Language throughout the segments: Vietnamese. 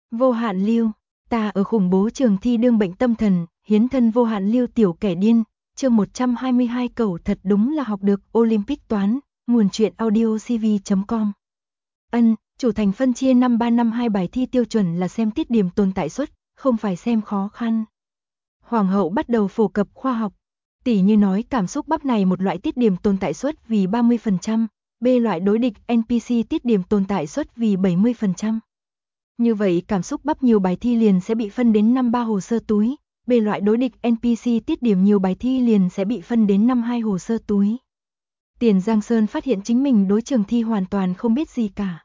Vô hạn lưu, ta ở khủng bố trường thi đương bệnh tâm thần, hiến thân vô hạn lưu tiểu kẻ điên, chương 122 cẩu thật đúng là học được Olympic toán, nguồn truyện audio cv.com. Chủ thành phân chia 5352 bài thi tiêu chuẩn là xem tiết điểm tồn tại suất, không phải xem khó khăn. Hoàng hậu bắt đầu phổ cập khoa học, tỉ như nói cảm xúc bắp này một loại tiết điểm tồn tại suất vì 30%, B loại đối địch NPC tiết điểm tồn tại suất vì 70%. Như vậy cảm xúc bắp nhiều bài thi liền sẽ bị phân đến 53 hồ sơ túi, B loại đối địch NPC tiết điểm nhiều bài thi liền sẽ bị phân đến 52 hồ sơ túi. Tiền Giang Sơn phát hiện chính mình đối trường thi hoàn toàn không biết gì cả.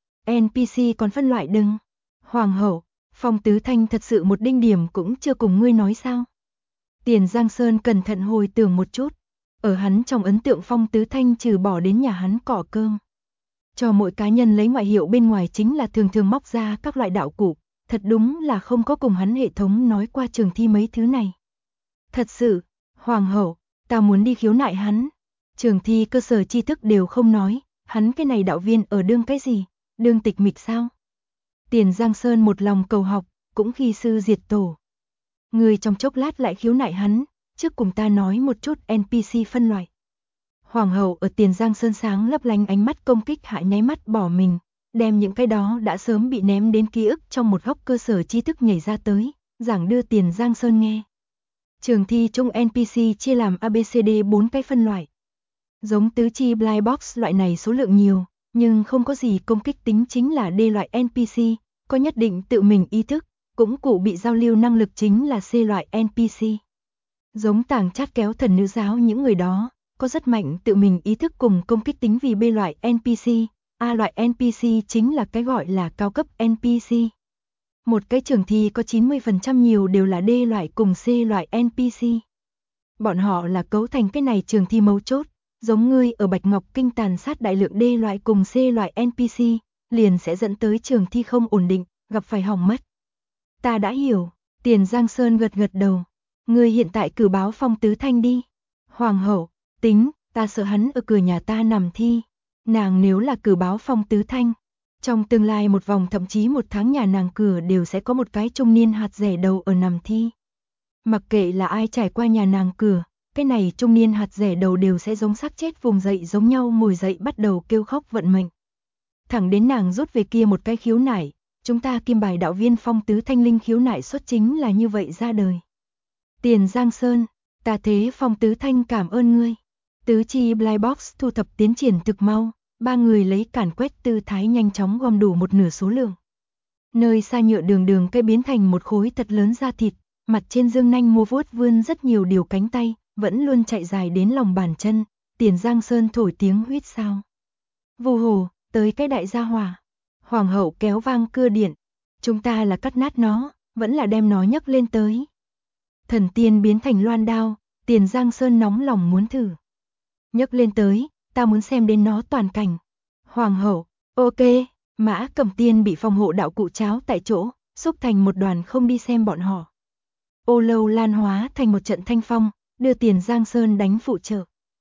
NPC còn phân loại đừng. Hoàng hậu, Phong Tứ Thanh thật sự một đinh điểm cũng chưa cùng ngươi nói sao? Tiền Giang Sơn cẩn thận hồi tưởng một chút. Ở hắn trong ấn tượng Phong Tứ Thanh trừ bỏ đến nhà hắn cọ cơm. Cho mỗi cá nhân lấy ngoại hiệu bên ngoài chính là thường thường móc ra các loại đạo cụ, thật đúng là không có cùng hắn hệ thống nói qua trường thi mấy thứ này. Thật sự, Hoàng hậu, ta muốn đi khiếu nại hắn. Trường thi cơ sở tri thức đều không nói, hắn cái này đạo viên ở đương cái gì, đương tịch mịch sao? Tiền Giang Sơn một lòng cầu học, cũng khi sư diệt tổ. Người trong chốc lát lại khiếu nại hắn, trước cùng ta nói một chút NPC phân loại. Hoàng hậu ở Tiền Giang Sơn sáng lấp lánh ánh mắt công kích hạ nháy mắt bỏ mình, đem những cái đó đã sớm bị ném đến ký ức trong một góc cơ sở tri thức nhảy ra tới, giảng đưa Tiền Giang Sơn nghe. Trường thi chung NPC chia làm ABCD 4 cái phân loại. Giống tứ chi blind box loại này số lượng nhiều, nhưng không có gì công kích tính chính là D loại NPC, có nhất định tự mình ý thức, cũng cụ bị giao lưu năng lực chính là C loại NPC. Giống tàng chát kéo thần nữ giáo những người đó, có rất mạnh tự mình ý thức cùng công kích tính vì B loại NPC, A loại NPC chính là cái gọi là cao cấp NPC. Một cái trường thi có 90% nhiều đều là D loại cùng C loại NPC. Bọn họ là cấu thành cái này trường thi mấu chốt, giống ngươi ở Bạch Ngọc Kinh tàn sát đại lượng D loại cùng C loại NPC, liền sẽ dẫn tới trường thi không ổn định, gặp phải hỏng mất. Ta đã hiểu, Tiền Giang Sơn gật gật đầu. Ngươi hiện tại cử báo Phong Tứ Thanh đi. Hoàng hậu, tính, ta sợ hắn ở cửa nhà ta nằm thi. Nàng nếu là cử báo Phong Tứ Thanh, trong tương lai một vòng thậm chí một tháng nhà nàng cửa đều sẽ có một cái trung niên hạt rẻ đầu ở nằm thi. Mặc kệ là ai trải qua nhà nàng cửa, cái này trung niên hạt rẻ đầu đều sẽ giống xác chết vùng dậy giống nhau ngồi dậy bắt đầu kêu khóc vận mệnh. Thẳng đến nàng rút về kia một cái khiếu nại, chúng ta kim bài đạo viên Phong Tứ Thanh linh khiếu nại xuất chính là như vậy ra đời. Tiền Giang Sơn, ta thế Phong Tứ Thanh cảm ơn ngươi. Tứ chi blind box thu thập tiến triển thực mau, ba người lấy càn quét tư thái nhanh chóng gom đủ một nửa số lượng. Nơi xa nhựa đường cây biến thành một khối thật lớn da thịt, mặt trên dương nanh mua vuốt vươn rất nhiều điều cánh tay, vẫn luôn chạy dài đến lòng bàn chân, Tiền Giang Sơn thổi tiếng huýt sao. Vù hồ, tới cái đại gia hỏa. Hoàng hậu kéo vang cưa điện, chúng ta là cắt nát nó, vẫn là đem nó nhấc lên tới. Thần tiên biến thành loan đao, Tiền Giang Sơn nóng lòng muốn thử. Nhấc lên tới, ta muốn xem đến nó toàn cảnh. Hoàng hậu, ok, Mã Cẩm Tiên bị phòng hộ đạo cụ cháo tại chỗ, xúc thành một đoàn không đi xem bọn họ. Ô Lâu Lan hóa thành một trận thanh phong, đưa Tiền Giang Sơn đánh phụ trợ.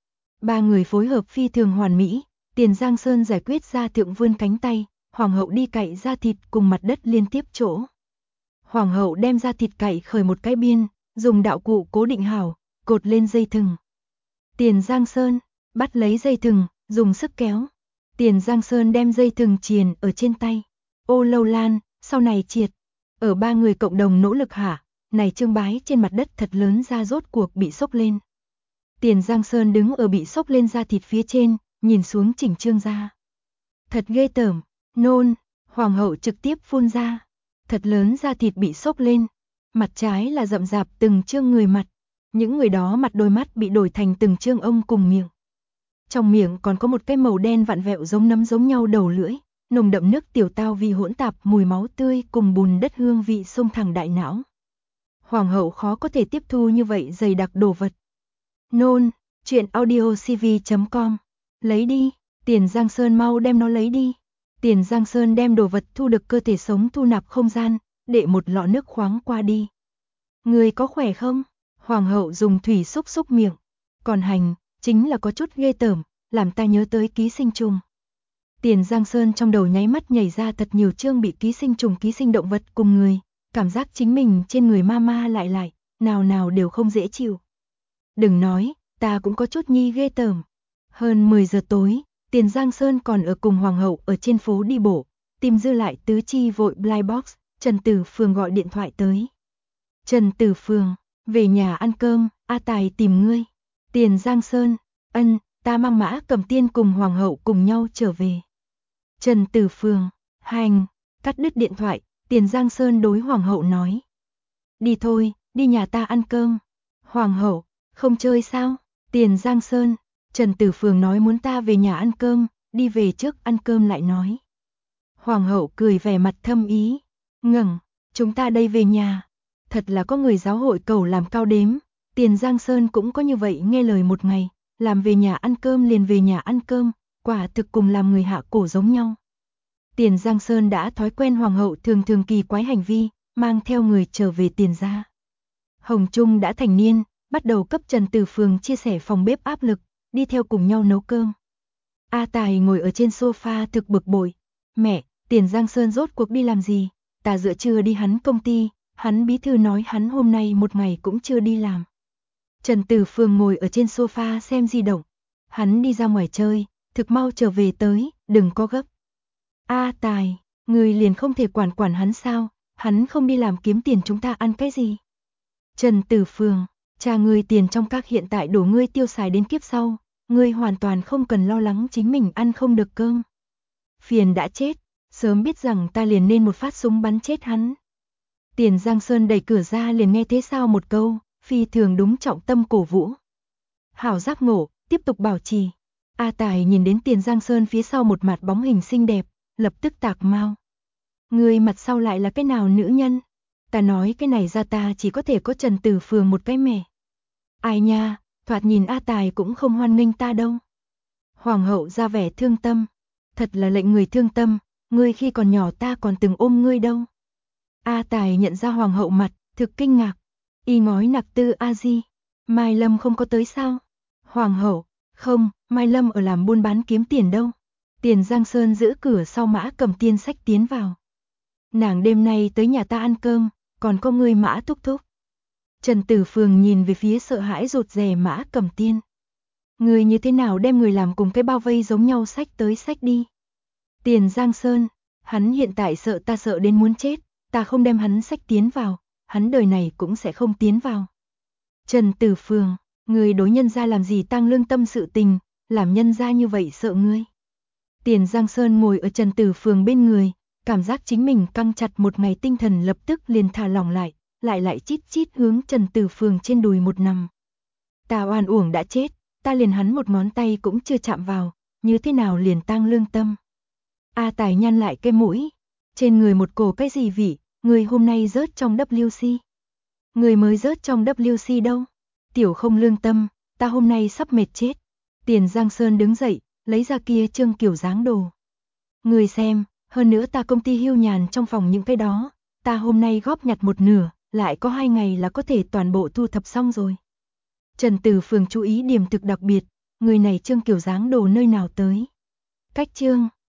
Ba người phối hợp phi thường hoàn mỹ, Tiền Giang Sơn giải quyết ra thượng vươn cánh tay, Hoàng hậu đi cạy da thịt cùng mặt đất liên tiếp chỗ. Hoàng hậu đem da thịt cạy khởi một cái biên, dùng đạo cụ cố định hảo, cột lên dây thừng. Tiền Giang Sơn, bắt lấy dây thừng, dùng sức kéo. Tiền Giang Sơn đem dây thừng triền ở trên tay. Ô Lâu Lan, sau này triệt. Ở ba người cộng đồng nỗ lực hạ, này trương bái trên mặt đất thật lớn ra rốt cuộc bị sốc lên. Tiền Giang Sơn đứng ở bị sốc lên da thịt phía trên, nhìn xuống chỉnh trương ra. Thật ghê tởm, nôn, Hoàng hậu trực tiếp phun ra. Thật lớn da thịt bị sốc lên, mặt trái là rậm rạp từng trương người mặt, những người đó mặt đôi mắt bị đổi thành từng trương ông cùng miệng. Trong miệng còn có một cái màu đen vặn vẹo giống nấm giống nhau đầu lưỡi, nồng đậm nước tiểu tao vì hỗn tạp mùi máu tươi cùng bùn đất hương vị xông thẳng đại não. Hoàng hậu khó có thể tiếp thu như vậy dày đặc đồ vật. Nôn, truyện audio cv.com, lấy đi, Tiền Giang Sơn mau đem nó lấy đi. Tiền Giang Sơn đem đồ vật thu được cơ thể sống thu nạp không gian, để một lọ nước khoáng qua đi. Người có khỏe không? Hoàng hậu dùng thủy xúc xúc miệng. Còn hành, chính là có chút ghê tởm, làm ta nhớ tới ký sinh trùng. Tiền Giang Sơn trong đầu nháy mắt nhảy ra thật nhiều chương bị ký sinh trùng ký sinh động vật cùng người, cảm giác chính mình trên người ma lại, nào nào đều không dễ chịu. Đừng nói, ta cũng có chút nhi ghê tởm. Hơn 10 giờ tối, Tiền Giang Sơn còn ở cùng Hoàng hậu ở trên phố đi bộ, tìm dư lại tứ chi vội blind box, Trần Tử Phường gọi điện thoại tới. Trần Tử Phường, về nhà ăn cơm, A Tài tìm ngươi. Tiền Giang Sơn, ân, ta mang Mã Cẩm Tiên cùng Hoàng hậu cùng nhau trở về. Trần Tử Phường, hành, cắt đứt điện thoại, Tiền Giang Sơn đối Hoàng hậu nói. Đi thôi, đi nhà ta ăn cơm. Hoàng hậu, không chơi sao? Tiền Giang Sơn, Trần Tử Phường nói muốn ta về nhà ăn cơm, đi về trước ăn cơm lại nói. Hoàng hậu cười vẻ mặt thâm ý, ngẩng, chúng ta đây về nhà. Thật là có người giáo hội cầu làm cao đếm, Tiền Giang Sơn cũng có như vậy nghe lời một ngày, làm về nhà ăn cơm liền về nhà ăn cơm, quả thực cùng làm người hạ cổ giống nhau. Tiền Giang Sơn đã thói quen Hoàng hậu thường kỳ quái hành vi, mang theo người trở về Tiền gia. Hồng Trung đã thành niên, bắt đầu cấp Trần Tử Phường chia sẻ phòng bếp áp lực, đi theo cùng nhau nấu cơm. A Tài ngồi ở trên sofa thực bực bội. Mẹ, Tiền Giang Sơn rốt cuộc đi làm gì? Ta giữa trưa đi hắn công ty, hắn bí thư nói hắn hôm nay một ngày cũng chưa đi làm. Trần Tử Phường ngồi ở trên sofa xem di động. Hắn đi ra ngoài chơi, thực mau trở về tới, đừng có gấp. A Tài, người liền không thể quản hắn sao? Hắn không đi làm kiếm tiền chúng ta ăn cái gì? Trần Tử Phường, cha ngươi tiền trong các hiện tại đổ ngươi tiêu xài đến kiếp sau, ngươi hoàn toàn không cần lo lắng chính mình ăn không được cơm. Phiền đã chết, sớm biết rằng ta liền nên một phát súng bắn chết hắn. Tiền Giang Sơn đẩy cửa ra liền nghe thế sao một câu, phi thường đúng trọng tâm cổ vũ. Hảo giác ngộ, tiếp tục bảo trì. A Tài nhìn đến Tiền Giang Sơn phía sau một mặt bóng hình xinh đẹp, lập tức tạc mau. Người mặt sau lại là cái nào nữ nhân? Ta nói cái này ra ta chỉ có thể có Trần Tử Phường một cái mẻ. Ai nha, thoạt nhìn A Tài cũng không hoan nghênh ta đâu. Hoàng hậu ra vẻ thương tâm. Thật là lệnh người thương tâm, ngươi khi còn nhỏ ta còn từng ôm ngươi đâu. A Tài nhận ra Hoàng hậu mặt, thực kinh ngạc. Y ngói nặc tư A Di, Mai Lâm không có tới sao? Hoàng hậu, không, Mai Lâm ở làm buôn bán kiếm tiền đâu. Tiền Giang Sơn giữ cửa sau Mã Cẩm Tiên xách tiến vào. Nàng đêm nay tới nhà ta ăn cơm, còn có người Mã thúc thúc. Trần Tử Phường nhìn về phía sợ hãi rụt rè Mã Cẩm Tiên. Người như thế nào đem người làm cùng cái bao vây giống nhau xách tới xách đi. Tiền Giang Sơn, hắn hiện tại sợ ta sợ đến muốn chết, ta không đem hắn xách tiến vào, hắn đời này cũng sẽ không tiến vào. Trần Tử Phường, người đối nhân gia làm gì tăng lương tâm sự tình, làm nhân gia như vậy sợ ngươi. Tiền Giang Sơn ngồi ở Trần Tử Phường bên người, cảm giác chính mình căng chặt một ngày tinh thần lập tức liền thả lỏng lại chít chít hướng Trần Tử Phường trên đùi một nằm. Ta oan uổng đã chết, ta liền hắn một ngón tay cũng chưa chạm vào, như thế nào liền tăng lương tâm. A Tài nhăn lại cái mũi, trên người một cổ cái gì vị, người hôm nay rớt trong WC. Người mới rớt trong WC đâu? Tiểu không lương tâm, ta hôm nay sắp mệt chết. Tiền Giang Sơn đứng dậy, lấy ra kia trương kiểu dáng đồ. Người xem, hơn nữa ta công ty hưu nhàn trong phòng những cái đó, ta hôm nay góp nhặt một nửa, lại có 2 ngày là có thể toàn bộ thu thập xong rồi. Trần Tử Phường chú ý điểm thực đặc biệt, người này trương kiểu dáng đồ nơi nào tới. Cách trương,